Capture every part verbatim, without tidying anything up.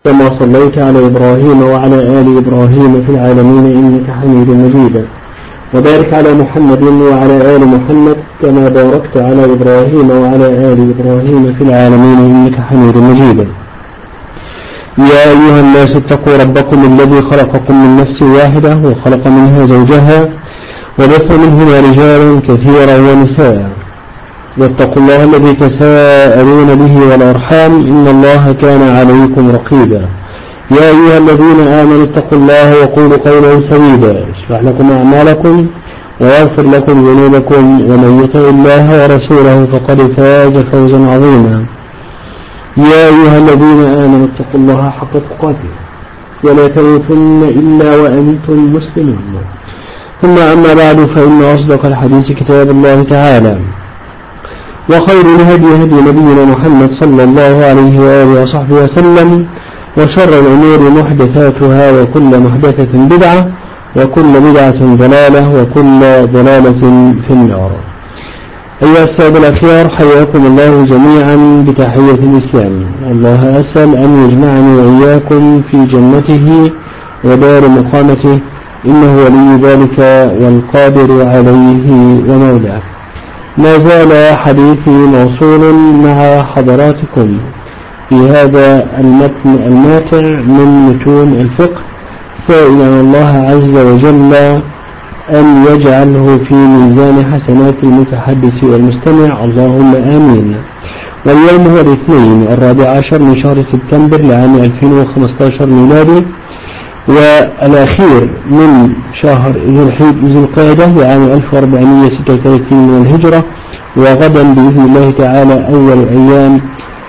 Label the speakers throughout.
Speaker 1: كما صليت على إبراهيم وعلى آل إبراهيم في العالمين إنك حميد مجيد، وبارك على محمد وعلى آل محمد كما باركت على إبراهيم وعلى آل إبراهيم في العالمين إنك حميد مجيد. يا أيها الناس اتقوا ربكم الذي خلقكم من نفس واحدة وخلق منها زوجها وبث منهما رجالا كثيرا ونساء، واتقوا الله الذي تساءلون به والأرحام إن الله كان عليكم رقيبا. يا أيها الذين آمنوا اتقوا الله وقولوا قولا سديدا يصلح لكم أعمالكم ويغفر لكم ذنوبكم، ومن يطع الله ورسوله فقد فاز فوزا عظيما. يا أيها الذين آمنوا اتقوا الله حق تقاته ولا تموتن إلا وأنتم مسلمون. ثم أما بعد، فإن أصدق الحديث كتاب الله تعالى، وخير الهدي هدي نبينا محمد صلى الله عليه وآله وصحبه وسلم، وشر الأمور محدثاتها وكل محدثة بدعة وكل بدعة ضلالة وكل ضلالة في النار. أيها السادة الأخيار، حياكم الله جميعا بتحية الإسلام. الله أسأل أن يجمعني وإياكم في جنته ودار مقامته، إنه ولي ذلك والقادر عليه ومولاه. ما زال حديثي موصول مع حضراتكم في هذا المتن الماتع من متون الفقه، سائلا الله عز وجل أن يجعله في ميزان حسنات المتحدث والمستمع، اللهم آمين. واليوم هو الاثنين الرابع عشر من شهر سبتمبر لعام ألفين وخمسة عشر ميلادي، والأخير من شهر ذي القعدة لعام ألف وأربعمائة وستة وثلاثين من الهجرة، وغدا بإذن الله تعالى أول أيام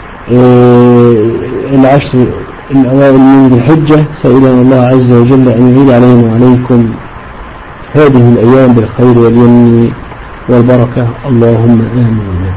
Speaker 1: العشر الأوائل من ذي الحجة، سائلا الله عز وجل أن يعيد علينا وعليكم هذه الأيام بالخير واليمن والبركة، اللهم آمين.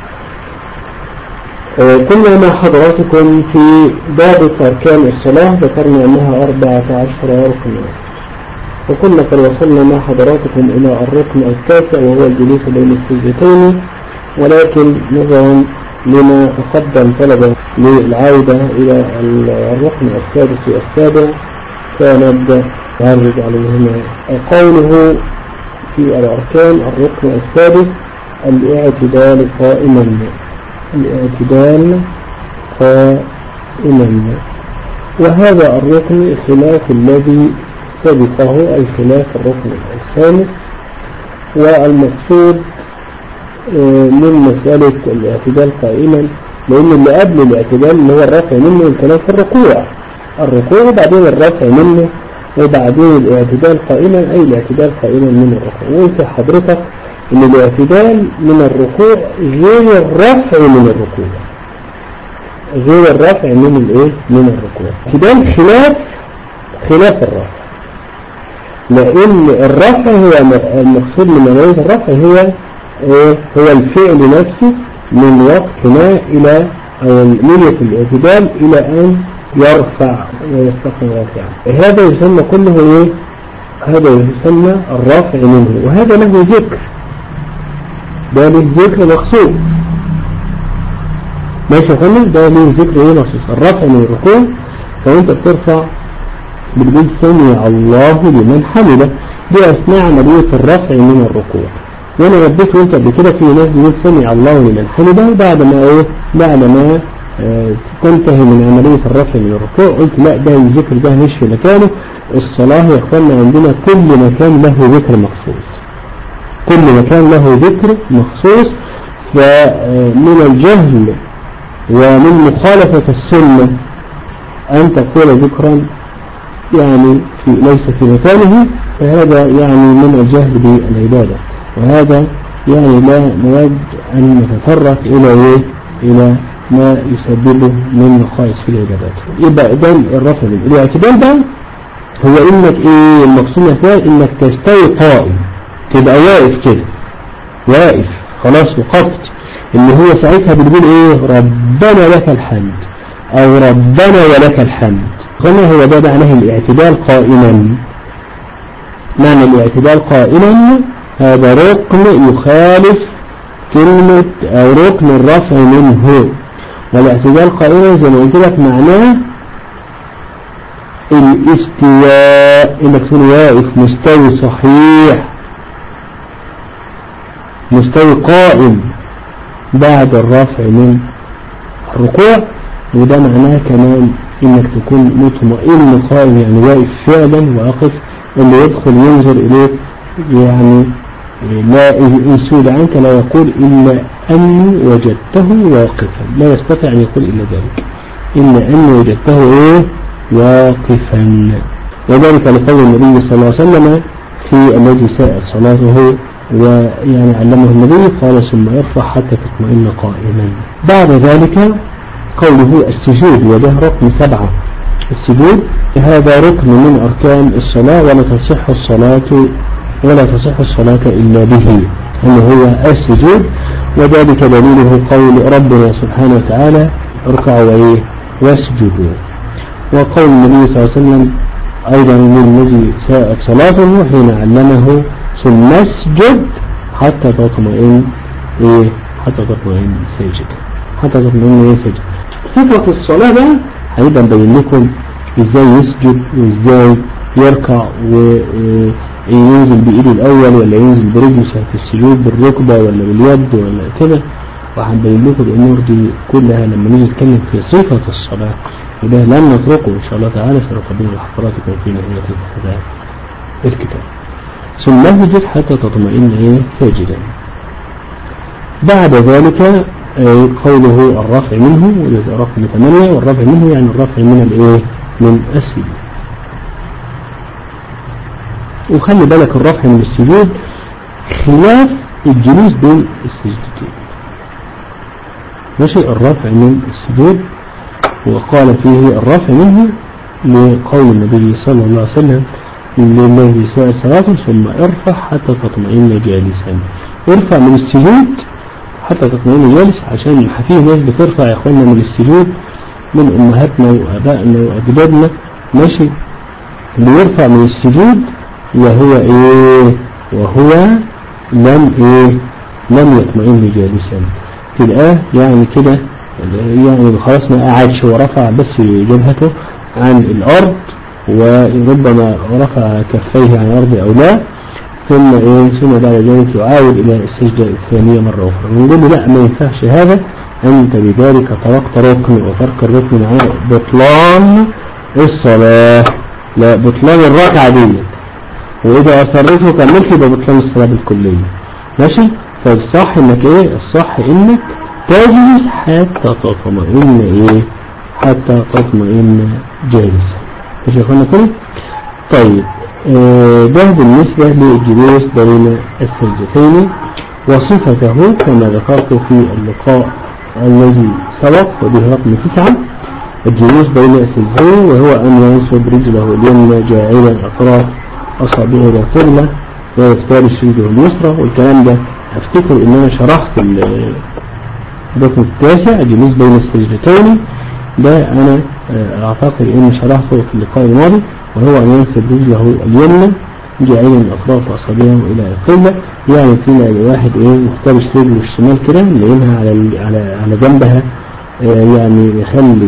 Speaker 1: كنا مع حضراتكم في باب أركان الصلاة، ذكرنا أنها أربعة عشر ركنا، وكنا قد وصلنا مع حضراتكم إلى الركن التاسع وهو الجلوس بين السجدتين، ولكن نظرا لما تقدم طلب للعودة إلى الركن السادس والسابع فنبدأ نعرض عليهما. قوله في الأركان الركن السادس الاعتدال قائما، الاعتدال قائما، وهذا الركن خلاف الذي سبقه أي خلاف الركن الخامس. والمقصود من مسألة الاعتدال قائما لأن اللي قبل الاعتدال اللي هو الرفع منه الكلام في الركوع الركوع وبعدين الرفع منه وبعدين الاعتدال قائما أي الاعتدال قائما من الركوع. وانت حضرتك ان الاعتدال من الركوع غير الرفع من الركوع غير الرفع من الايه من الركوع اعتدال خلاف خلاف الرفع، لأن الرفع هو المقصود من معنى الرفع هو إيه؟ هو الفعل نفسه من وقت ما إلى أو من الاعتدال إلى أن يرفع ويستقيم رافعا. هذا يسمى كله إيه؟ هذا يسمى الرافع منه، وهذا له ذكر، ده له ذكر مخصوص، ماشي يا فندم؟ ده له ذكر ايه مخصوص، الرفع من الركوع. فأنت بترفع بتقول سمع الله لمن حمده، دي أثناء عملية الرفع من الركوع. وانا ربيت وانت قبل كده في ناس بيقول سمع الله لمن حمده بعد ما ايه بعد ما اه تنتهي من عملية الرفع من الركوع، قلت لا ده الذكر ده مش في مكانه. الصلاة يا اخوانا عندنا كل مكان له ذكر مخصوص، كل مكان له ذكر مخصوص. فمن الجهل ومن مخالفة السنة أن تقول ذكرا يعني في ليس في مكانه، فهذا يعني من الجهل بالعبادة، وهذا يعني لا نود أن نتطرق إلى إيه؟ إلى ما يسببه من نقائص في العبادات. يبقى إذن الرفع من الاعتدال ده هو إنك إيه المقصود فيه؟ إنك تستوي قائم، تبقى واقف كده، واقف خلاص وقفت، اللي هو ساعتها بتقول إيه ربنا لك الحمد أو ربنا ولك الحمد. قلنا هو ده معناه الاعتدال قائما. معنى الاعتدال قائما هذا ركن يخالف كلمة أو ركن الرفع منه. والاعتدال قائما زي ما قلت لك معناه الاستواء انك تكون واقف مستوي صحيح مستوي قائم بعد الرفع من الركوع. وده معناه كمان انك تكون مطمئن قائم يعني واقف فعلا واقف اللي يدخل ينظر اليك يعني لا إن سود عنك لا يقول إلا أني وجدته واقفا لا يستطيع أن يقول إلا ذلك إلا أني وجدته إيه واقفا. وذلك لقول النبي صلى الله عليه وسلم في الذي ساءت صلاته ويعني علمه النبي قال ثم ارفع حتى تطمئن قائما. بعد ذلك قوله السجود وده ركن سبعة. السجود هذا ركن من أركان الصلاة ولا تصح الصلاة ولا تصح الصلاة إلا به أنه هو السجود. وذلك دليله قول ربنا سبحانه وتعالى اركعوا وإيه واسجدوا. وقول النبي صلى الله عليه وسلم أيضا للذي ساءت صلاته حين علمه ثم اسجد حتى تطمئن إيه حتى تطمئن ساجدا حتى تطمئن إيه ساجدا. صفة الصلاة بقى هيبقى نبين لكم إزاي يسجد وإزاي يركع وينزل بإيده الأول ولا ينزل برجله ساعة السجود بالركبة ولا باليد ولا كده. وهنبين لكم الأمور دي كلها لما نيجي نتكلم في صفة الصلاة وده لن نتركه إن شاء الله تعالى سنقدم لحضراتكم في نهاية هذا الكتاب. ثم اسجد حتى تطمئن إيه ساجدا. بعد ذلك قوله الرفع منه وده رقم ثمانية والرفع منه يعني الرفع من الإيه من السجود. وخلي بالك الرفع من السجود خلاف الجلوس بين السجدتين ماشي. الرفع من السجود وقال فيه الرفع منه لقول النبي صلى الله عليه وسلم للذي ساءت صلاته ثم ارفع حتى تطمئن جالسا. ارفع من السجود حتى تطمئن جالس عشان فيه ناس بترفع يا اخوانا من السجود من امهاتنا وابائنا واجدادنا ماشي. بيرفع من السجود وهو ايه وهو لم ايه لم يطمئن جالسا تلقاه يعني كده يعني خلاص ما قعدش ورفع بس جبهته عن الارض وربما رفع كفيه عن الارض او لا ثم ايه ثم بعد ذلك يعاود الى السجدة الثانية مرة اخرى. ونقول له لا ما ينفعش هذا انت بذلك تركت ركن وترك الركن معناه بطلان الصلاة لا بطلان الركعة دي واذا اصرته كملت يبقى بطلان الصلاة بالكلية ماشي. فالصح انك ايه الصح انك تجلس حتى تطمئن ايه حتى تطمئن جالسا ماشي يا اخوانا كده. طيب آه ده بالنسبة للجلوس بين السجدتين. وصفته كما ذكرت في اللقاء الذي سبق وبه رقم تسعة الجلوس بين السجدتين وهو أن ينصب رجله اليمنى جاعلا أطراف أصابعه إلى قبلة ويفترش رجله اليسرى. والكلام ده أفتكر إن أنا شرحت الركن التاسع الجلوس بين السجدتين ده أنا أعتقد إن شرحته في اللقاء الماضي وهو أن ينصب رجله اليمنى جاعلا أطراف أصابعه إلى القبلة يعني تلاقي واحد إيه مفترش رجله الشمال كده لأنها على على على جنبها يعني يخلي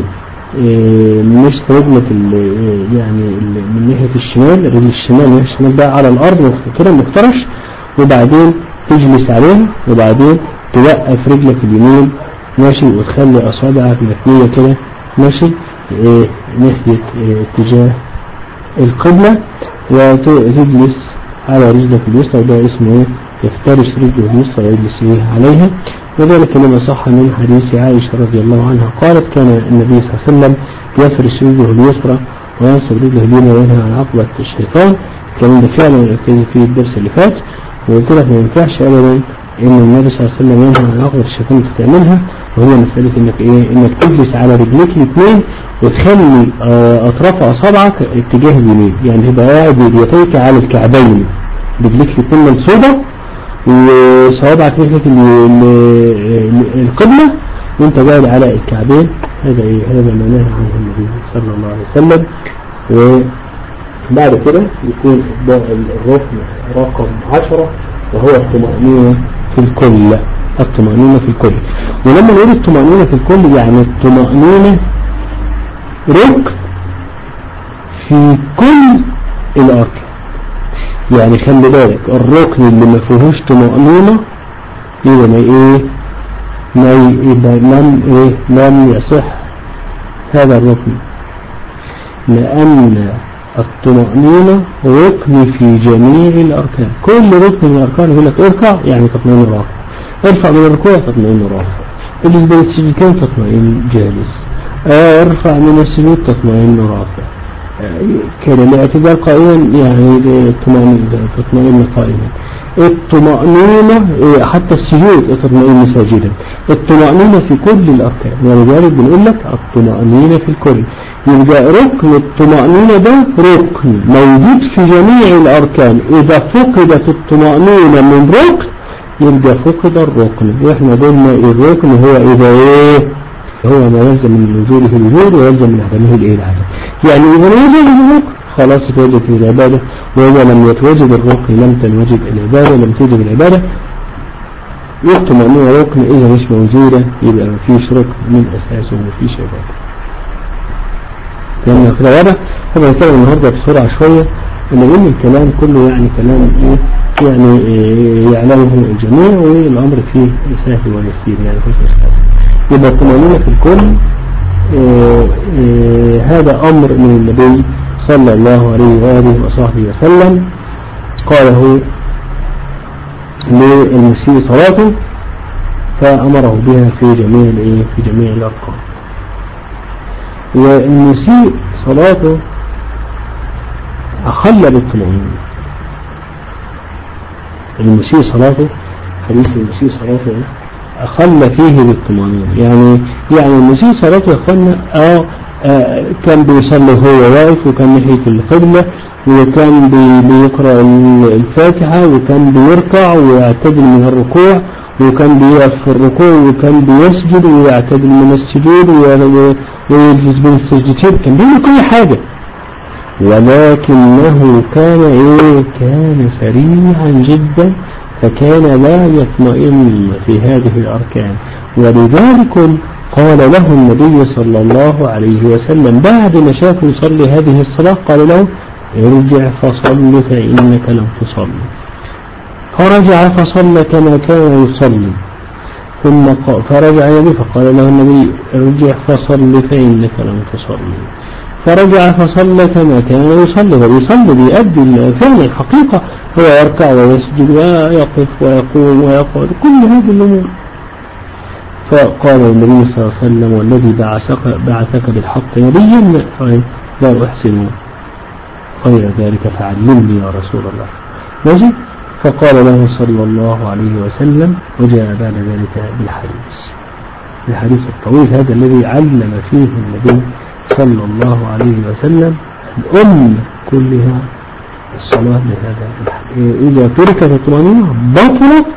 Speaker 1: مش رجلة يعني من ناحية الشمال رجل الشمال من الشمال بقى على الأرض كده مفترش وبعدين تجلس عليه وبعدين توقف رجلك اليمين ماشي وتخلي أصابعك الاثنية كده ماشي إيه ناحية إيه اتجاه القبلة وتجلس على رجلك اليسرى وده اسمه ايه يفترش رجله اليسرى ويجلس ايه عليها. وذلك لما صح من حديث عائشة رضي الله عنها قالت كان النبي صلى الله عليه وسلم يفرش رجله اليسرى وينصب رجله اليمنى وينهى عن عقبة الشيطان. كان ده فعلا يبتدي في الدرس اللي فات وقلت لك ما ينفعش ابدا ان النبي صلى الله عليه وسلم ينهى عن عقبة الشيطان تعملها وهي مسألة انك ايه انك تجلس على رجليك الاثنين وتخلي اطراف اصابعك اتجاه اليمين يعني تبقى قاعد بيديك على الكعبين رجليك الاثنين منصوبة وصوابعك ناحية القبلة وانت قاعد على الكعبين. هذا ايه هذا ما نهى عنه النبي صلى الله عليه وسلم. وبعد كده يكون الركن رقم عشرة وهو الطمأنينة في الكل. الطمأنينة في الكل ولما نقول الطمأنينة في الكل يعني الطمأنينة ركن في كل الأركان. يعني خلي بالك الركن اللي ما فيهوش طمأنينة يبقى ما ايه ما يبقى لم ايه لم يصح هذا الركن، لأن الطمأنينة ركن في جميع الأركان. كل ركن من الأركان يقول لك اركع يعني تطمئن رافع، ارفع من الركوع تطمئن رافع، بالنسبة للسجدتين تطمئن جالس، ارفع من السجود تطمئن رافع، كان الاعتدال قائما يعني تطمئن قائما. الطمأنينة حتى السجود تطمئن ساجدا. الطمأنينة في كل الأركان، ولذلك بنقول لك الطمأنينة في الكل. يبقى ركن الطمأنينة ده ركن موجود في جميع الأركان، إذا فقدت الطمأنينة من ركن يبقى فقد الركن. وإحنا قلنا الركن هو إذا إيه هو ما يلزم من وجوده الوجود ويلزم من عدمه الإيه العدم. يعني إذا وجد الركن خلاص توجد العبادة، وإذا لم يتوجد الركن لم تنوجد العبادة، لم توجد العبادة. الطمأنينة ركن، إذا مش موجودة يبقى ما فيش ركن من أساسه وما فيش عبادة. لأن كده واضح. هذا الكلام النهاردة بسرعة شوية، لأن الكلام كله يعني كلام إيه يعني إيه يعلمه الجميع، والأمر فيه سهل ويسير يعني مفيش مشكلة. يبقى الطمأنينة في الكل إيه إيه هذا أمر من النبي صلى الله عليه وآله وصحبه وسلم قاله للمسيء صلاته، فأمره بها في جميع الإيه في جميع الأركان. والمسيء صلاته أخل بالطمأنينة. المسيء صلاته حديث المسيء صلاته أخل فيه بالطمأنينة. يعني يعني المسيء صلاته يا أخوانا آه آه كان بيصلي هو واقف، وكان ناحية القبلة، وكان بي بيقرأ الفاتحة، وكان بيركع ويعتدل من الركوع، وكان بيقف في الركوع، وكان بيسجد ويعتدل من السجود ويجلس بين السجدتين، كان بيعمل كل حاجة. ولكنه كان ايه كان سريعا جدا، فكان لا يطمئن في هذه الأركان. ولذلك قال له النبي صلى الله عليه وسلم بعد ما شافه يصلي هذه الصلاة قال له ارجع فصل فإنك لم تصلي. فرجع فصلى كما كان يصلي، ثم فرجع النبي فقال له النبي ارجع فصل فإنك لم تصلي. فرجع فصلى كما كان يصلي، ويصلي بيؤدي فعلا الحقيقة، هو يركع ويسجد ويقف ويقوم ويقعد كل هذه الأمور. فقال النبي صلى الله عليه وسلم والذي بعثك, بعثك بالحق نبيا لا أحسن غير ذلك فعلمني يا رسول الله. ماشي. فقال له صلى الله عليه وسلم، وجاء بعد ذلك بالحديث الحديث الطويل هذا الذي علم فيه النبي صلى الله عليه وسلم الأمة كلها الصلاة بهذا الحديث. إذا تركت الطمأنينة بطلت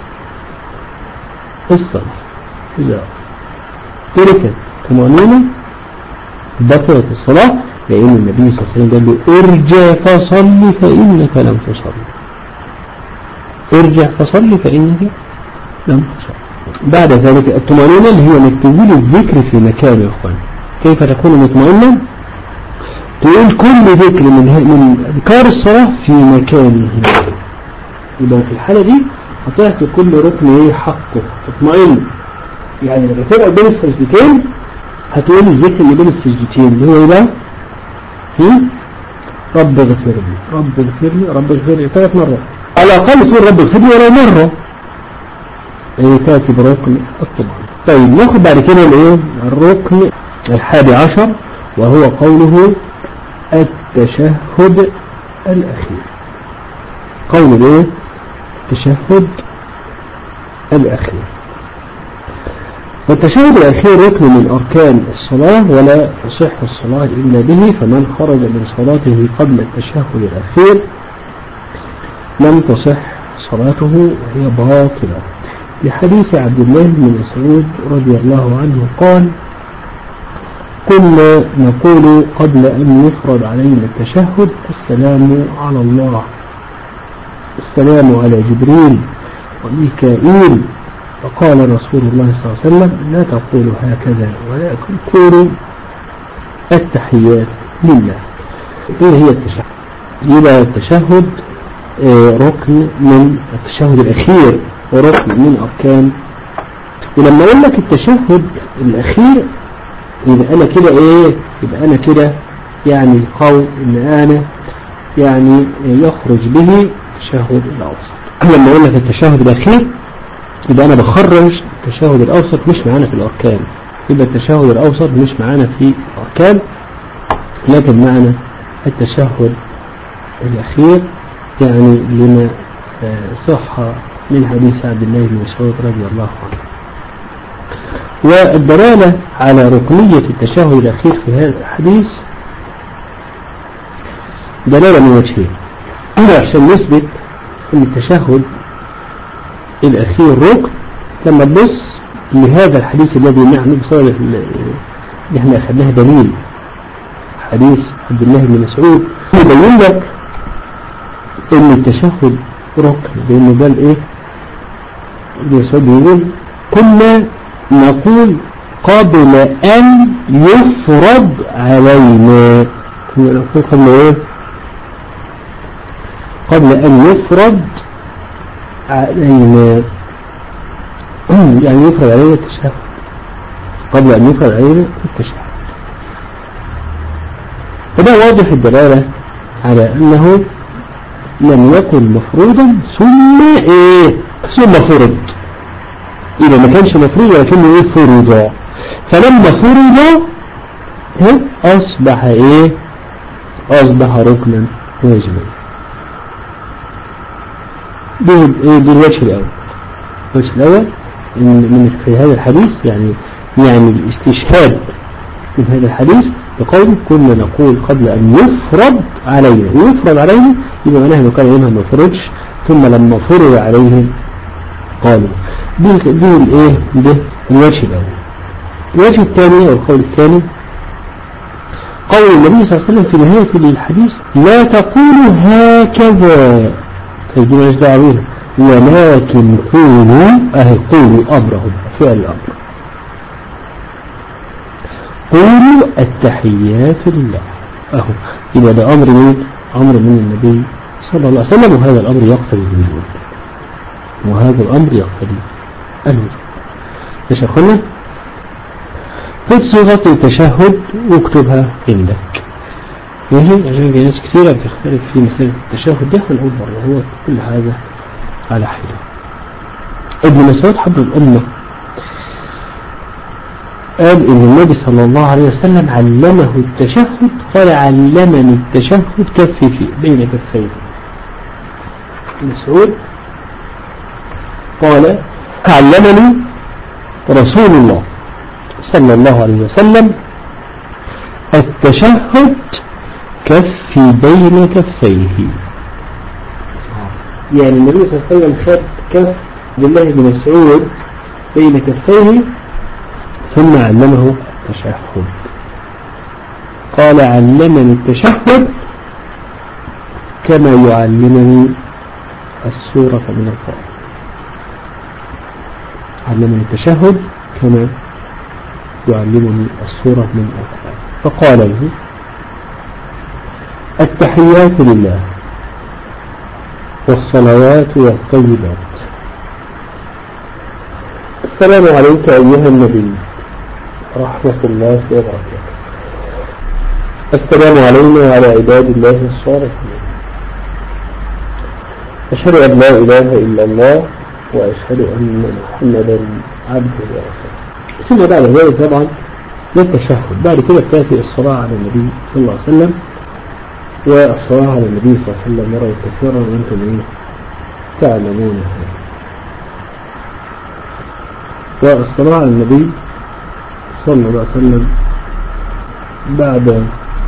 Speaker 1: الصلاة. إذا تركت الطمأنينة بطلت الصلاة، لأن النبي صلى الله عليه وسلم قال له ارجع فصل فإنك لم تصلي. ارجع فصل فإنك لم تصلي. بعد ذلك الطمأنينة اللي هي انك تقول الذكر في مكانه. يا اخوان كيف تكون مطمئنا؟ تقول كل ذكر من من اذكار الصلاة في مكانه. يبقى في الحالة دي هتعطي كل ركن ايه حقه، تطمئن. يعني لما تبقى بين السجدتين هتقول الذكر اللي بين السجدتين اللي هو ايه بقى؟ رب اغفر لي رب اغفر لي رب اغفر لي ثلاث مرات على الأقل. تقول رب اغفر لي ولو مرة ايه تأتي بركن الطمأنينة. طيب ناخد بعد كده الايه الركن الحادي عشر، وهو قوله التشهد الأخير. قول الايه التشهد الأخير. والتشهد الأخير ركن من أركان الصلاة، ولا تصح الصلاة إلا به، فمن خرج من صلاته قبل التشهد الأخير لم تصح صلاته وهي باطلة. لحديث عبد الله بن مسعود رضي الله عنه قال كنا نقول قبل أن يفرض علينا التشهد السلام على الله، السلام على جبريل وميكائيل. فقال رسول الله صلى الله عليه وسلم لا تقولوا هكذا ولكن قولوا التحيات لله. إيه هي التشهد؟ يبقى التشهد ركن من التشهد الأخير وركن من أركان. ولما أقول لك التشهد الأخير يبقى أنا كده إيه؟ يبقى أنا كده يعني القول إن أنا يعني يخرج به التشهد الأوسط. لما أقول لك التشهد الأخير يبقى أنا بخرج التشهد الأوسط مش معانا في الأركان، يبقى التشهد الأوسط مش معانا في الأركان، لكن معنا التشهد الأخير يعني لما صح من حديث عبد الله بن مسعود رضي الله عنه. والدلالة على ركنية التشهد الأخير في هذا الحديث دلالة من وجهين. عشان نثبت أن التشهد الأخير ركن، لما تبص لهذا الحديث الذي نحن بصورة اللي احنا أخذناه دليل حديث عبد الله بن مسعود يبين لك أن التشهد ركن، لأنه قال إيه؟ ابن مسعود يقول كنا نقول قبل أن يفرض علينا، كنا نقول قبل إيه؟ قبل أن يفرض علينا، يعني يفرض علينا التشهد، قبل أن يفرض علينا التشهد. فده واضح الدلالة على أنه لم يكن مفروضا ثم إيه؟ ثم فرض. إذا ما كانش مفروض ولكنه إيه؟ فرض. فلما فرض أصبح إيه؟ أصبح ركنا واجبا. دي الوجه الأول. الوجه الأول من في هذا الحديث يعني يعني الاستشهاد من هذا الحديث بقول كنا نقول قبل أن يفرض علينا، ويفرض علينا يبقى معناها انه كان يومها ما فرضش، ثم لما فرض عليه قالوا. دي دي الايه؟ ده الوجه الأول. الوجه الثاني أو القول الثاني قول النبي صلى الله عليه وسلم في نهاية الحديث لا تقولوا هكذا، دي مالهاش دعوة بيها، ولكن قولوا أهل قولوا أمرهم فعل الأمر، قولوا التحيات لله. أهو يبقى ده أمر من أمر من النبي صلى الله عليه وسلم، وهذا الأمر يقتضي الوجوب، وهذا الأمر يقتضي الوجوب. يا أخوانا خذ صيغة التشهد واكتبها عندك، ماشي؟ عشان في ناس كثيرة بتختلف في مسألة التشهد ده، ونقول برضه هو كل هذا على حدة. ابن مسعود حبر الأمة قال إن النبي صلى الله عليه وسلم علمه التشهد، قال علمني التشهد كفي في بين كفيه. مسعود قال علمني رسول الله صلى الله عليه وسلم التشهد كفي بين كفيه. يعني النبي صلى الله عليه وسلم خد كف بالله بن مسعود بين كفيه ثم علمه التشهد. قال علمني التشهد كما يعلمني السورة من القرآن. علمني التشهد كما يعلمني السورة من القرآن. فقال له التحيات لله والصلوات والطيبات، السلام عليك أيها النبي رحمة الله وبركاته، السلام علينا وعلى عباد الله الصالحين، أشهد أن لا إله إلا الله وأشهد أن محمدا عبده ورسوله. ثم بعد ذلك طبعا للتشهد، بعد كده تأتي الصلاة على النبي صلى الله عليه وسلم، والصلاة على النبي صلى الله عليه وسلم مرة كثيرا وأنتم تعلمون هذا. والصلاة على النبي صلى الله عليه وسلم بعد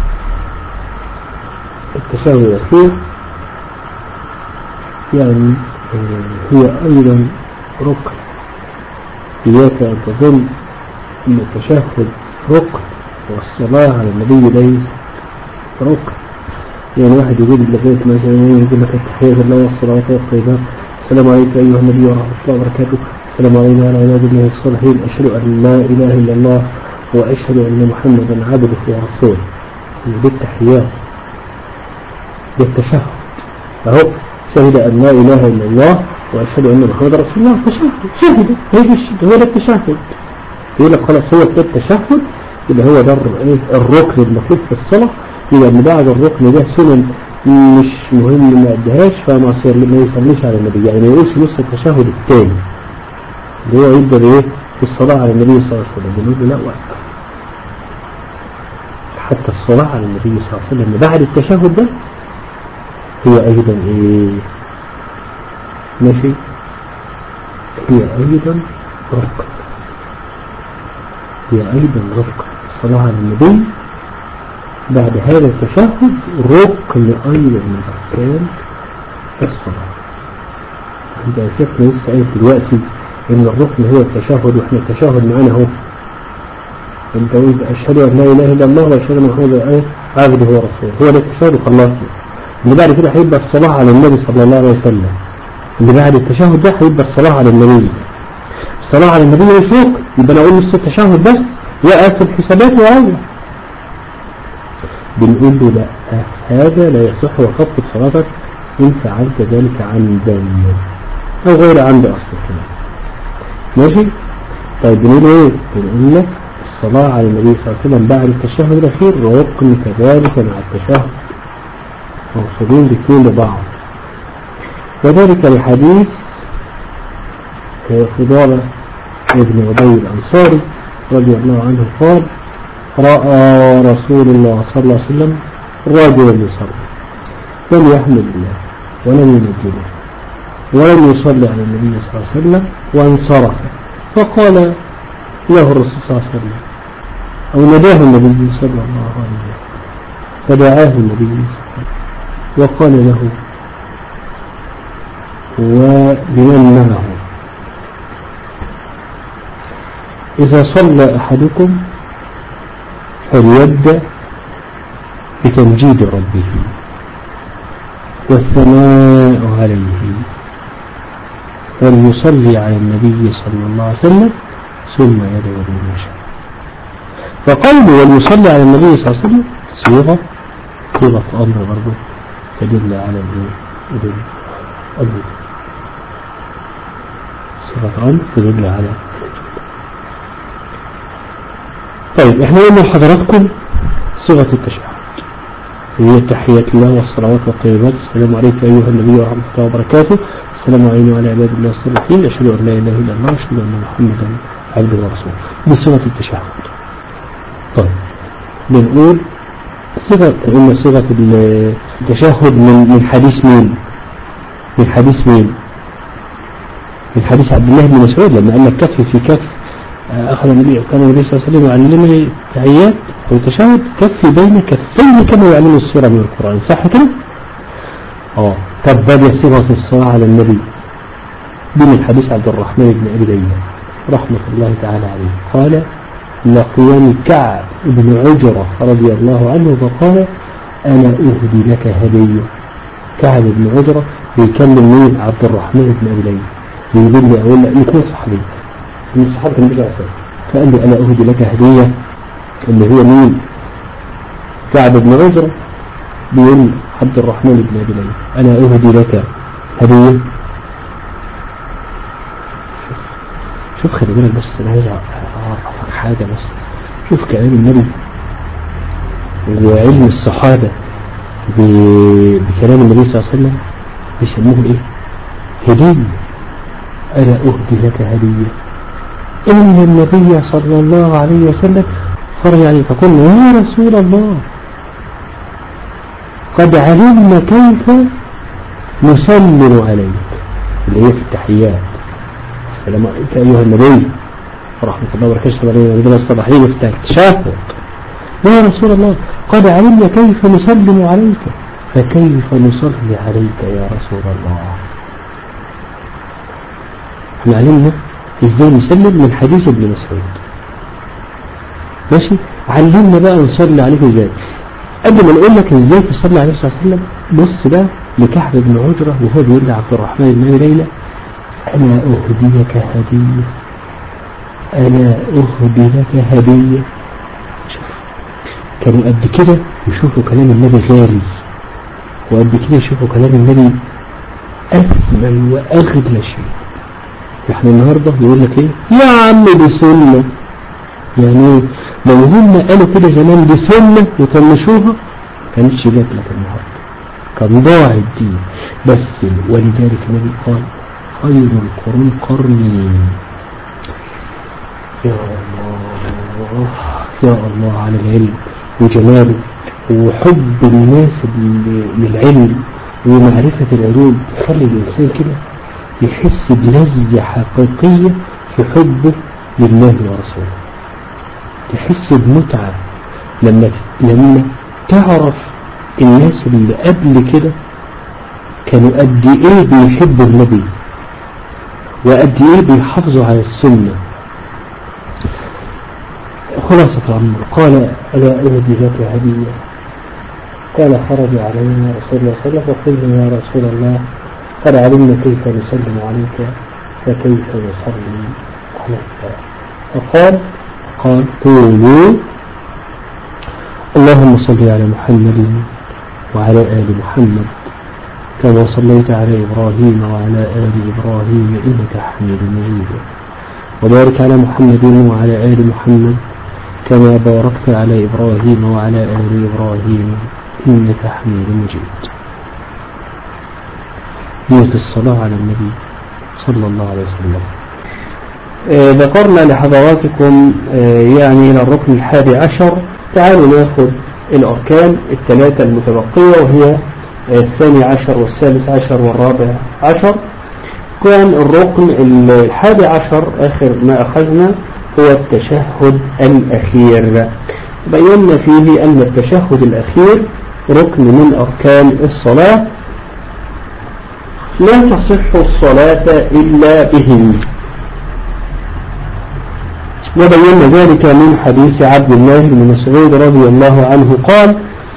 Speaker 1: التشهد الأخير يعني هي أيضا ركن. إياك أن تظن أن التشهد ركن والصلاة على النبي ليس ركن. يعني واحد يقول لك مثلا يقول لك التحيات لله والصلاة والطيبات، السلام عليك أيها النبي ورحمة الله وبركاته، السلام علينا وعلى عباد الله الصالحين، أشهد أن لا إله إلا الله وأشهد أن محمدا عبده ورسوله. دي التحيات بالتشهد. أهو شهد أن لا إله إلا الله وأشهد أن محمد رسول الله، تشهد شهد هو ده التشهد. يقول لك خلاص هو ده التشهد اللي هو ده الركن المطلوب في الصلاة. يبقى اللي بعد الركن ده سنن مش مهم ما أدهاش، فما ما يصليش على النبي، يعني ما يقولش نص التشهد الثاني اللي هو يبدأ بإيه في الصلاة على النبي صلى الله عليه وسلم. بنقول له لا وقف، حتى الصلاة على النبي صلى الله عليه وسلم بعد التشهد ده هي أيضا إيه ماشي، هي أيضا ركن، هي أيضا ركن. الصلاة على النبي بعد هذا التشهد ركن أيضا من أركان الصلاة. عند شيخنا لسه قايل دلوقتي إن الركن هو التشهد، وإحنا التشهد معانا أهو. أنت قلت أشهد أن لا إله إلا الله وأشهد أن محمدا عبده ورسوله، هو ده التشهد وخلصنا. اللي بعد كده هيبقى الصلاة على النبي صلى الله عليه وسلم. اللي بعد التشهد ده هيبقى الصلاة على النبي. الصلاة على النبي مش ركن، يبقى أنا أقول نص التشهد بس وقف في الحسابات وراجع. بنقول له لا، هذا لا يصح وتبطل صلاتك إن فعلت ذلك عمدا أو غير عمد أصلا كمان. ماشي؟ طيب بنقول إيه؟ بنقول لك الصلاة على النبي صلى الله عليه وسلم بعد التشهد الأخير ركن كذلك مع التشهد، موصولين باثنين لبعض. وذلك لحديث فضالة ابن أبي الأنصاري رضي الله عنه قال: رأى رسول الله صلى الله عليه وسلم رجلا يصلي لم يحمد الله ولم ينجله ولم يصلي على النبي صلى الله عليه وسلم وانصرف، فقال له الرسول صلى الله عليه وسلم أو نداه النبي صلى الله عليه وسلم، فدعاه النبي صلى الله عليه وسلم وقال له وبمن معه: إذا صلى أحدكم فليبدأ بتمجيد ربه والثناء عليه، وليصلي على النبي صلى الله عليه وسلم ثم يدعو بما شاء. فقوله وليصلي على النبي صلى الله عليه وسلم صيغة صيغة أمر برضه تدل على الأمر، صيغة أمر تدل على. طيب احنا قلنا لحضراتكم صيغة التشهد هي التحيات لله والصلوات والطيبات: السلام عليك أيها النبي ورحمة الله وبركاته، السلام علينا وعلى عباد الله الصالحين، أشهد أن لا إله إلا الله وأشهد أن محمدا عبده ورسوله. دي صيغة التشهد. طيب بنقول صيغة، قلنا صيغة التشهد من من حديث مين؟ من حديث مين؟ من حديث عبد الله بن مسعود لما قال لك كف في كف أخذ النبي كان النبي صلى الله عليه وسلم يعلمني التحيات والتشهد كفي بين كفين كما يعلم السورة من القرآن، صح كده؟ اه طب بدأ صيغة الصلاة على النبي دي من حديث عبد الرحمن بن أبي ليلى رحمة الله تعالى عليه. قال: لقياني كعب بن عجرة رضي الله عنه فقال: أنا أهدي لك هدية. كعب بن عجرة بيكلم مين؟ عبد الرحمن بن أبي ليلى، بيقول لي أقول لك الاثنين صحابي من صحابة النبي صلى الله عليه وسلم، فقال لي: أنا أهدي لك هدية. اللي هو مين؟ كعب بن عجرة بيقول عبد الرحمن بن أبي ليلى: أنا أهدي لك هدية. شوف شوف خلي بالك بس، أنا عايز أعرفك حاجة بس. شوف كلام النبي وعلم الصحابة بكلام النبي صلى الله عليه وسلم بيسموه إيه؟ هدية. أنا أهدي لك هدية. إن النبي صلى الله عليه وسلم خرج عليه فقلنا: يا رسول الله قد علمنا كيف نسلم عليك، اللي هي في التحيات: السلام عليك أيها النبي ورحمة الله وبركاته، السلام علينا رجال الصالحين في التشهد. يا رسول الله قد علمنا كيف نسلم عليك، فكيف نصلي عليك يا رسول الله؟ احنا علمنا ازاي نسلم من حديث ابن مسعود، ماشي؟ علمنا بقى نصلي عليك ازاي. قبل ما نقول لك ازاي تصلي عليه صلى الله عليه وسلم، بص بقى لكعب بن عجرة وهو بيقول لعبد الرحمن بن أبي ليلى: أنا أهدي لك هدية، أنا أهدي لك هدية. شوف كانوا قد كده يشوفوا كلام النبي غالي وقد كده شوفوا كلام النبي أثمن وأغلى شيء. احنا النهاردة يقول لك ايه يا عم دي سنة، يعني لو هم قالوا كده زمان دي سنة وطنشوها كانتش جات لك النهاردة، كان ضاع الدين. بس ولذلك النبي قال خير القرون قرني. يا الله يا الله على العلم وجماله وحب الناس للعلم ومعرفة العلوم تخلي الإنسان كده يحس بلذة حقيقية في حبه لله ورسوله، تحس بمتعة لما لما تعرف الناس اللي قبل كده كانوا قد ايه بيحبوا النبي وقد ايه بيحافظوا على السنة. خلاصة الأمر قال ألا أهدي لك هدية؟ قال خرج علينا رسول الله صلى الله عليه وسلم فقلنا يا رسول الله قد علمنا كيف نسلم عليك فكيف نصلي عليك؟ فقال قال قولوا اللهم صل على محمد وعلى آل محمد كما صليت على إبراهيم وعلى آل إبراهيم إنك حميد مجيد، وبارك على محمد وعلى آل محمد كما باركت على إبراهيم وعلى آل إبراهيم إنك حميد مجيد. نية الصلاة على النبي صلى الله عليه وسلم. آه ذكرنا لحضراتكم آه يعني إلى الركن الحادي عشر. تعالوا ناخذ الأركان الثلاثة المتبقية وهي آه الثاني عشر والثالث عشر والرابع عشر. كان الركن الحادي عشر آخر ما أخذنا هو التشهد الأخير. بينا فيه أن التشهد الأخير ركن من أركان الصلاة لا تصح الصلاة إلا به، وبينا ذلك من حديث عبد الله بن مسعود رضي الله عنه قال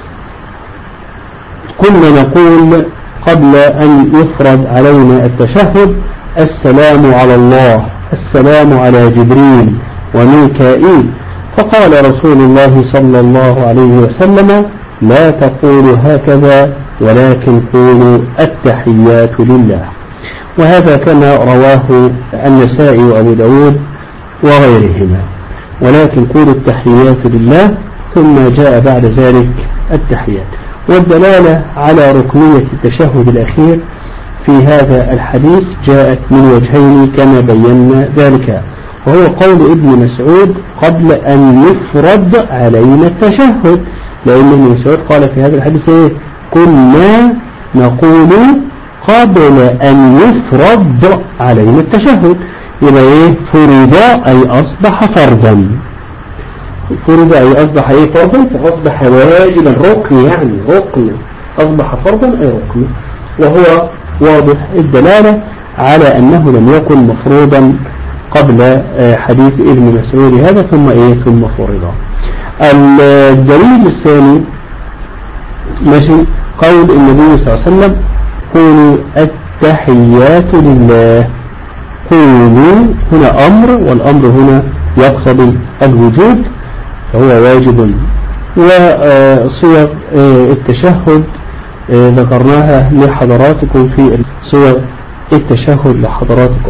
Speaker 1: كنا نقول قبل أن يفرض علينا التشهد السلام على الله السلام على جبريل وميكائيل، فقال رسول الله صلى الله عليه وسلم لا تقولوا هكذا ولكن قولوا التحيات لله. وهذا كما رواه النسائي وأبو داود وغيرهما، ولكن قولوا التحيات لله ثم جاء بعد ذلك التحيات. والدلالة على ركنية التشهد الأخير في هذا الحديث جاءت من وجهين كما بينا ذلك، وهو قول ابن مسعود قبل أن يفرض علينا التشهد، لأن ابن مسعود قال في هذا الحديث إيه؟ كنا نقول قبل أن يفرض علينا التشهد، يبقى إيه؟ فرض أي أصبح فرضا، فرض أي أصبح إيه؟ فرضا، فأصبح واجبا ركن، يعني ركن أصبح فرضا أي ركن، وهو واضح الدلالة على أنه لم يكن مفروضا قبل حديث ابن مسعود هذا ثم إيه ثم فرضا. الدليل الثاني ماشي قول النبي صلى الله عليه وسلم قولوا التحيات لله. قولوا هنا أمر، والأمر هنا يقتضي الوجود فهو واجب. وصيغ التشهد ذكرناها لحضراتكم في صيغ التشهد لحضراتكم.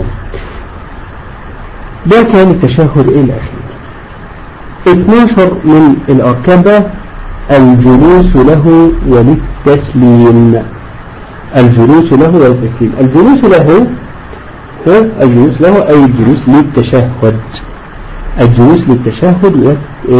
Speaker 1: ده كان التشهد الأخير. اثناشر من الأركان بقى الجلوس له وللتسليم. الجلوس له والتسليم. الجلوس له الجلوس له أي الجلوس للتشهد، الجلوس للتشهد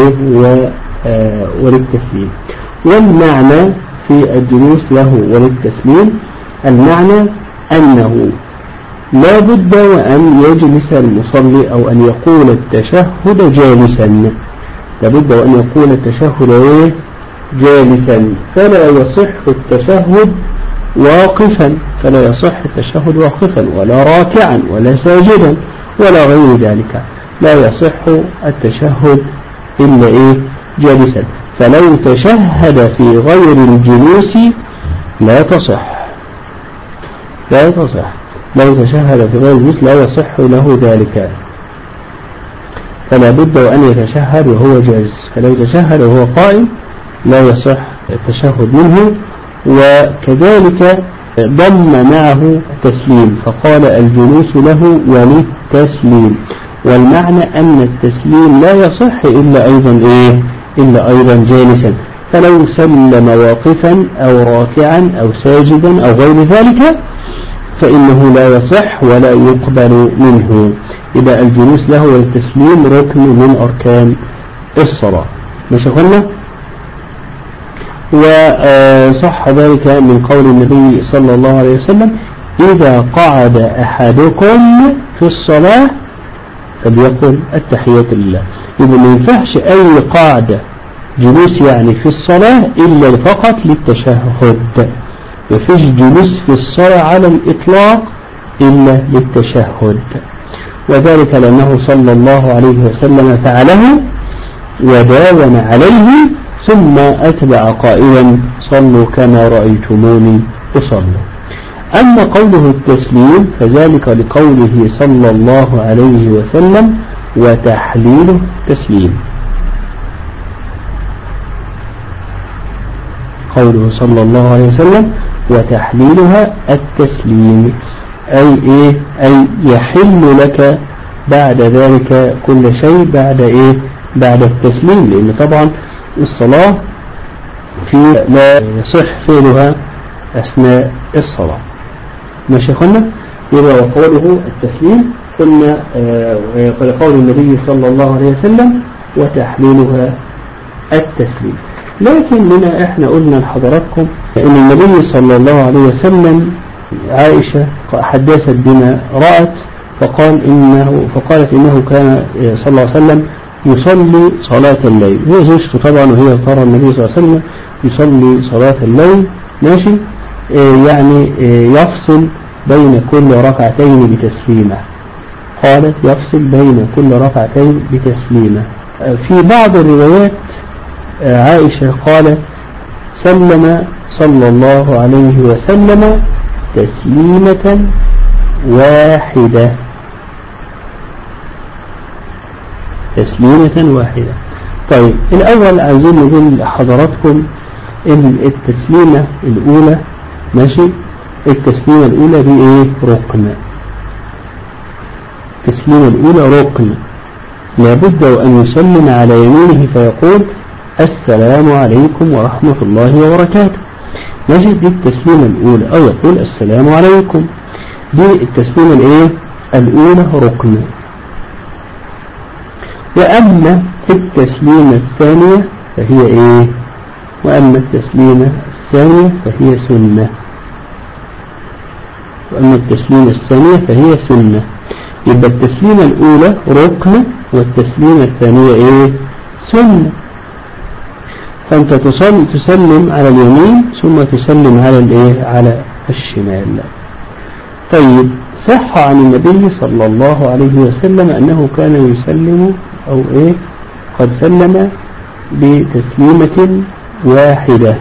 Speaker 1: وللتسليم. والمعنى في الجلوس له وللتسليم المعنى أنه لا بد وأن يجلس المصلي أو أن يقول التشهد جالسا، لا بد وأن يقول التشهد جالسا، فلا يصح التشهد واقفا، فلا يصح التشهد واقفا ولا راكعا ولا ساجدا ولا غير ذلك، لا يصح التشهد إلا إيه جالسا. فلو تشهد في غير الجلوس لا تصح، لا تصح، لو تشهد في غير الجلوس لا يصح له ذلك، فلا بد وأن يتشهد وهو جالس، فلو تشهد وهو قائم لا يصح التشهد منه وكذلك ضم معه تسليم فقال الجلوس له وللتسليم، والمعنى أن التسليم لا يصح إلا أيضا إيه إلا أيضا جالسا، فلو سلم واقفا أو راكعا أو ساجدا أو غير ذلك فإنه لا يصح ولا يقبل منه. إذا الجلوس له والتسليم ركن من أركان الصلاة. ماشي قلنا. وصح ذلك من قول النبي صلى الله عليه وسلم إذا قعد أحدكم في الصلاة فليقل التحيات لله. إذا ما ينفعش أي قاعدة جلوس يعني في الصلاة إلا فقط للتشهد، ما فيش جلوس في الصلاة على الإطلاق إلا للتشهد، وذلك لأنه صلى الله عليه وسلم فعله وداوم عليه ثم أتبع قائلا صلوا كما رأيتموني أصلي. أما قوله التسليم فذلك لقوله صلى الله عليه وسلم وتحليله تسليم. قوله صلى الله عليه وسلم وتحليلها التسليم، أي إيه أي يحل لك بعد ذلك كل شيء بعد إيه بعد التسليم، لأن طبعا الصلاة في لا يصح فعلها أثناء الصلاة. ماشي قلنا. يبقى وقوله التسليم قلنا قول النبي صلى الله عليه وسلم وتحليلها التسليم. لكن لنا احنا قلنا لحضراتكم ان النبي صلى الله عليه وسلم عائشة حدثت بما رأت فقال إنه فقالت إنه كان صلى الله عليه وسلم يصلي صلاة الليل، هي زوجته طبعا وهي ترى النبي صلى الله عليه وسلم يصلي صلاة الليل. ماشي. اه يعني اه يفصل بين كل ركعتين بتسليمة. قالت يفصل بين كل ركعتين بتسليمة. اه في بعض الروايات اه عائشة قالت سلم صلى الله عليه وسلم تسليمة واحدة، تسليمة واحدة. طيب الأول عايزين نقول لحضراتكم إن التسليمة الأولى ماشي التسليمة الأولى دي إيه ركن. التسليمة الأولى ركن لابد أن يسلم على يمينه فيقول السلام عليكم ورحمة الله وبركاته. ماشي. دي التسليمة الأولى أو يقول السلام عليكم. دي التسليمة الإيه الأولى ركن. وأما التسليمة الثانية فهي إيه وأما التسليمة الثانية فهي سنة. وأما التسليمة الثانية فهي سنة. يبقى التسليمة الأولى ركن والتسليمة الثانية إيه سنة. فأنت تصلي تسلم على اليمين ثم تسلم على الإيه على الشمال. طيب صح عن النبي صلى الله عليه وسلم أنه كان يسلم أو إيه قد سلم بتسليمة واحدة.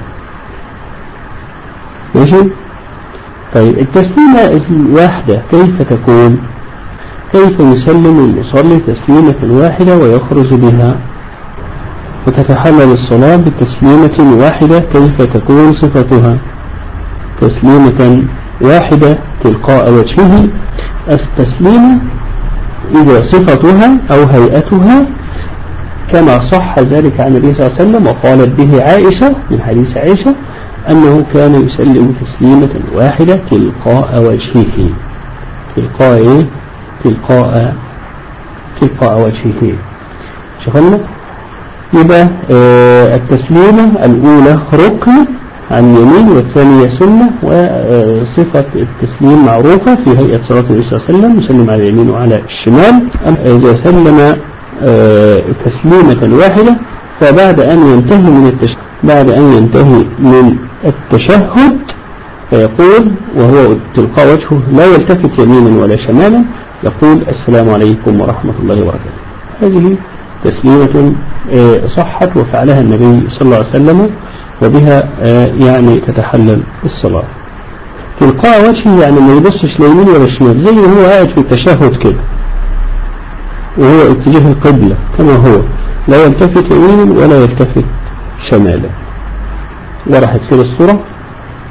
Speaker 1: ماشي. طيب التسليمة الواحدة كيف تكون؟ كيف يسلم المصلي تسليمة واحدة ويخرج بها وتتحلل الصلاة بتسليمة واحدة؟ كيف تكون صفتها؟ تسليمة واحدة تلقاء وجهه. التسليمة إذا صفتها أو هيئتها كما صح ذلك عن النبي صلى الله عليه وسلم وقالت به عائشة من حديث عائشة أنه كان يسلم تسليمة واحدة تلقاء وجهه. تلقاء إيه؟ تلقاء تلقاء وجهه. شوفنا. يبقى آه التسليمة الأولى ركن عن يمين والثانية سنة، وصفة التسليم معروفة في هيئة صلاة النبي صلى الله عليه وسلم يسلم على اليمين وعلى الشمال. إذا سلم آه تسليمة واحدة فبعد أن ينتهي من التشهد بعد أن ينتهي من التشهد فيقول وهو تلقاء وجهه لا يلتفت يمينا ولا شمالا يقول السلام عليكم ورحمة الله وبركاته. هذه تسليمة صحت وفعلها النبي صلى الله عليه وسلم وبها يعني تتحلل الصلاة. تلقاء وجهه يعني ما يبصش لا يمين ولا شمال زي ما هو قاعد في التشهد كده وهو اتجاه القبلة كما هو لا يلتفت يمينا ولا يلتفت شمالا. ورحت كده الصورة.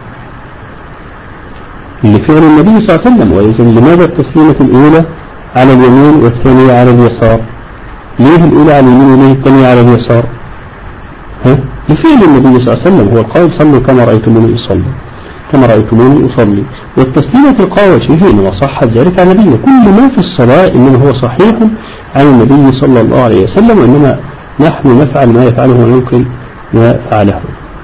Speaker 2: لفعل النبي صلى الله عليه وسلم. وإذا لماذا التسليمة الأولى على اليمين والثانية على اليسار؟ ليه الأولى على اليمين وليه الثانية على اليسار؟ ها؟ لفعل النبي صلى الله عليه وسلم، هو القائل صلوا كما رأيتموني أصلي كما رأيتموني أصلي. والتسليمة القاء وجهه إنما صح ذلك عن النبي. كل ما في الصلاة إنما هو صحيح عن النبي صلى الله عليه وسلم، وإنما نحن نفعل ما يفعله وننقل ما فعله.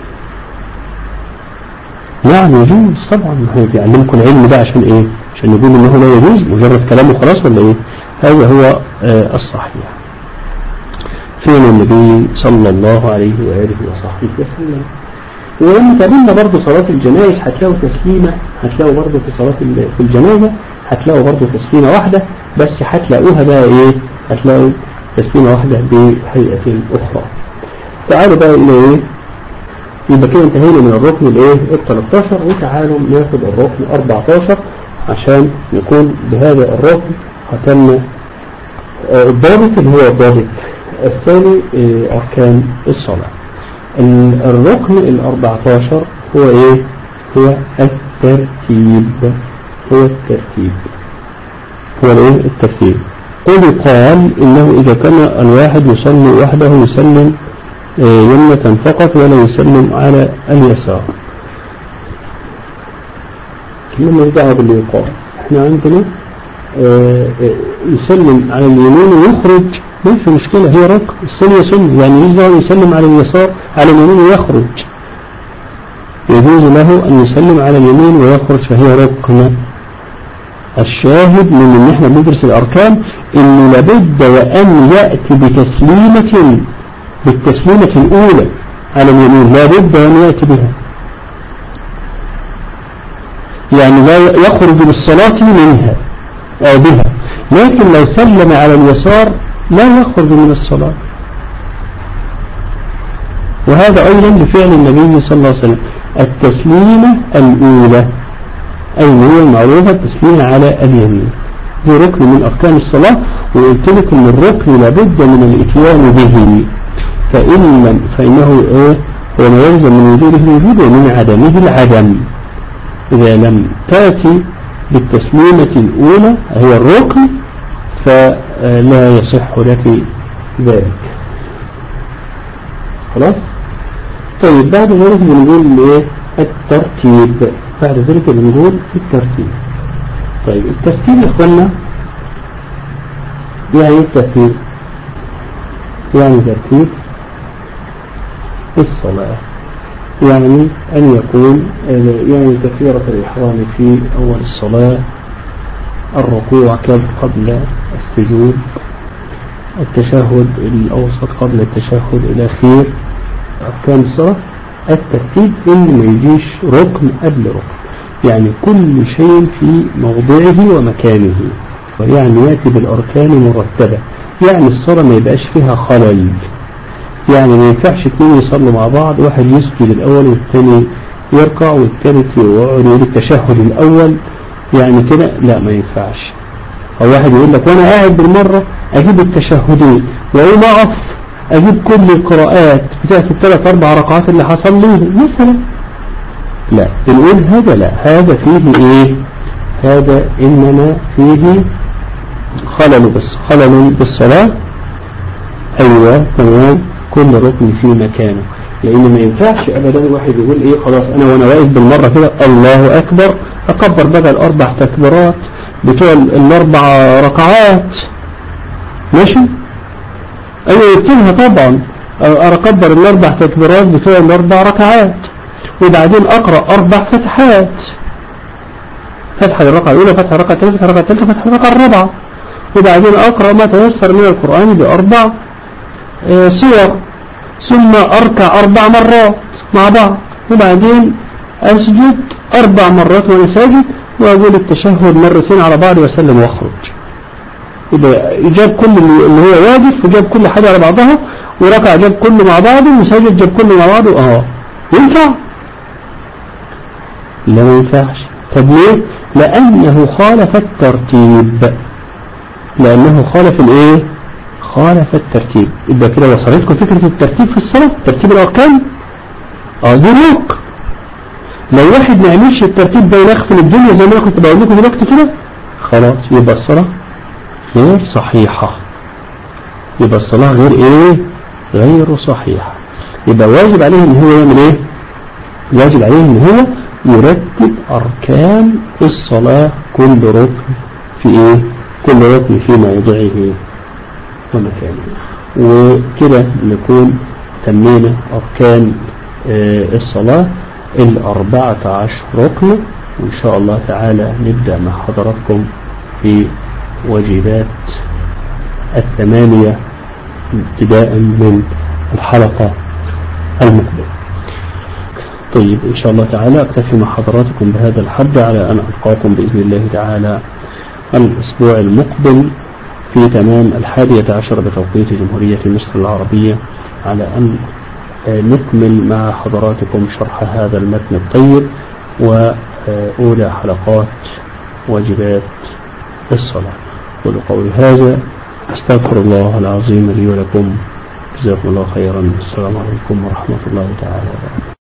Speaker 2: نعم يجوز طبعا. احنا بيعلمكم العلم ده عشان ايه؟ عشان نقول انه لا يجوز مجرد كلامه خلاص ولا ايه؟ هذا هو آه الصحيح. فعل النبي صلى الله عليه وآله وصحبه وسلم. ولما تقابلنا برضه صلاة الجنائز هتلاقوا تسليمة، هتلاقوا برضه في صلاة في الجنازة هتلاقوا برضه تسليمة واحدة، بس هتلاقوها بقى ايه؟ هتلاقوا تسليمة واحدة بهيئة أخرى. تعالوا بقى إلى ايه؟ يبقى كده انتهينا من الركن الايه ال ثلاثة عشر، وتعالوا ناخد الركن أربعة عشر عشان نكون بهذا الركن ختمنا الضابط اللي هو الضابط الثاني أركان الصلاة. الركن ال أربعة عشر هو ايه؟ هو الترتيب. هو الترتيب هو الايه الترتيب. قل قال إنه إذا كان الواحد يصلي وحده يسلم يمنة فقط ولا يسلم على اليسار. لما يدعى باللي يقال احنا عندنا يسلم على اليمين ويخرج ما في مشكلة، هي ركن السنة سنة، يعني يجب يسلم على اليسار على اليمين ويخرج، يجوز له أن يسلم على اليمين ويخرج، فهي ركن. الشاهد من ان احنا بندرس الأركان انه لابد وأن يأتي بتسليمة بالتسليمة الأولى على اليمين، لا بد أن يأتي بها، يعني لا يخرج بالصلاة منها أو بها. لكن لو سلم على اليسار لا يخرج من الصلاة. وهذا أيضا لفعل النبي صلى الله عليه وسلم. التسليمة الأولى أي هي المعروفة التسليمة على اليمين، هي ركن من أركان الصلاة. وقلت لكم أن الركن لابد من الاتيان به، فإن لم فإنه إيه هو ما يلزم من وجوده الوجود ومن عدمه العدم. إذا لم تأتي بالتسليمة الأولى هي الركن فلا يصح لك ذلك. خلاص؟ طيب بعد ذلك بنقول إيه الترتيب. بعد ذلك بنقول الترتيب. طيب الترتيب يا إخوانا يعني الترتيب يعني ترتيب الصلاة، يعني أن يكون يعني تكبيرة الإحرام في أول الصلاة، الركوع قبل السجود، التشهد الأوسط قبل التشهد الأخير، أركان الصلاة. الترتيب إن ما يجيش ركن قبل ركن، يعني كل شيء في موضعه ومكانه، ويعني يأتي بالأركان مرتبة، يعني الصلاة ما يبقاش فيها خلل. يعني ما ينفعش اثنين يصلوا مع بعض، واحد يسجد الأول والثاني يركع والثالث يقعد يقول التشهد الأول، يعني كده لا ما ينفعش. أو واحد يقول لك وأنا قاعد بالمرة أجيب التشهدين وأقوم أقف أجيب كل القراءات بتاعت الثلاث أربع ركعات اللي حصل ليه مثلا، لا بنقول هذا لا، هذا فيه إيه؟ هذا إنما فيه خلل بس خلل بالصلاة. أيوة تمام، كل ركن في مكانه، لأن ما ينفعش أبدا واحد يقول إيه خلاص أنا وأنا واقف بالمرة كده الله أكبر أكبر بدل أربع تكبيرات بتوع الأربع ركعات، ماشي؟ أيوة يبتلها طبعا، أكبر الأربع تكبيرات بتوع الأربع ركعات، وبعدين أقرأ أربع فتحات، فتحة الركعة الأولى، فتحة الركعة الثالثة، فتحة الركعة الثالثة، فتحة الركعة الرابعة، وبعدين أقرأ ما تيسر من القرآن بأربع صور، ثم أركع أربع مرات مع بعض، وبعدين أسجد أربع مرات وأنا ساجد، وأقول التشهد مرتين على بعض وأسلم وأخرج. يبقى جاب كل اللي هو واجب، وجاب كل حاجة على بعضها، وركع جاب كله مع بعضه، وساجد جاب كله مع بعضه. اه ينفع؟ لا ما ينفعش. طب ليه؟ لأنه خالف الترتيب، لأنه خالف الايه؟ خالف الترتيب. يبقى كده وصلتكم فكرة الترتيب في الصلاة، ترتيب الأركان. اه دي ركن، لو واحد ما يعملش الترتيب ده ويخفل الدنيا زي ما انا كنت بقول لكم دلوقتي كده، خلاص يبقى الصلاة غير صحيحة، يبقى الصلاة غير ايه؟ غير صحيحة. يبقى واجب عليه ان هو يعمل ايه؟ واجب عليه ان هو يرتب اركان الصلاة، كل ركن في ايه؟ كل ركن في موضعه ومكانه. وكده نكون تمينا اركان آه الصلاة الاربعة عشر ركن، وان شاء الله تعالى نبدأ مع حضراتكم في واجبات الثمانية ابتداء من الحلقة المقبلة. طيب إن شاء الله تعالى أكتفي مع حضراتكم بهذا الحد، على أن ألقاكم بإذن الله تعالى الأسبوع المقبل في تمام الحادية عشر بتوقيت جمهورية مصر العربية، على أن نكمل مع حضراتكم شرح هذا المتن الطيب وأولى حلقات واجبات الصلاة. ولقول هذا أستغفر الله العظيم لي ولكم، جزاكم الله خيرا. السلام عليكم ورحمة الله تعالى وبركاته.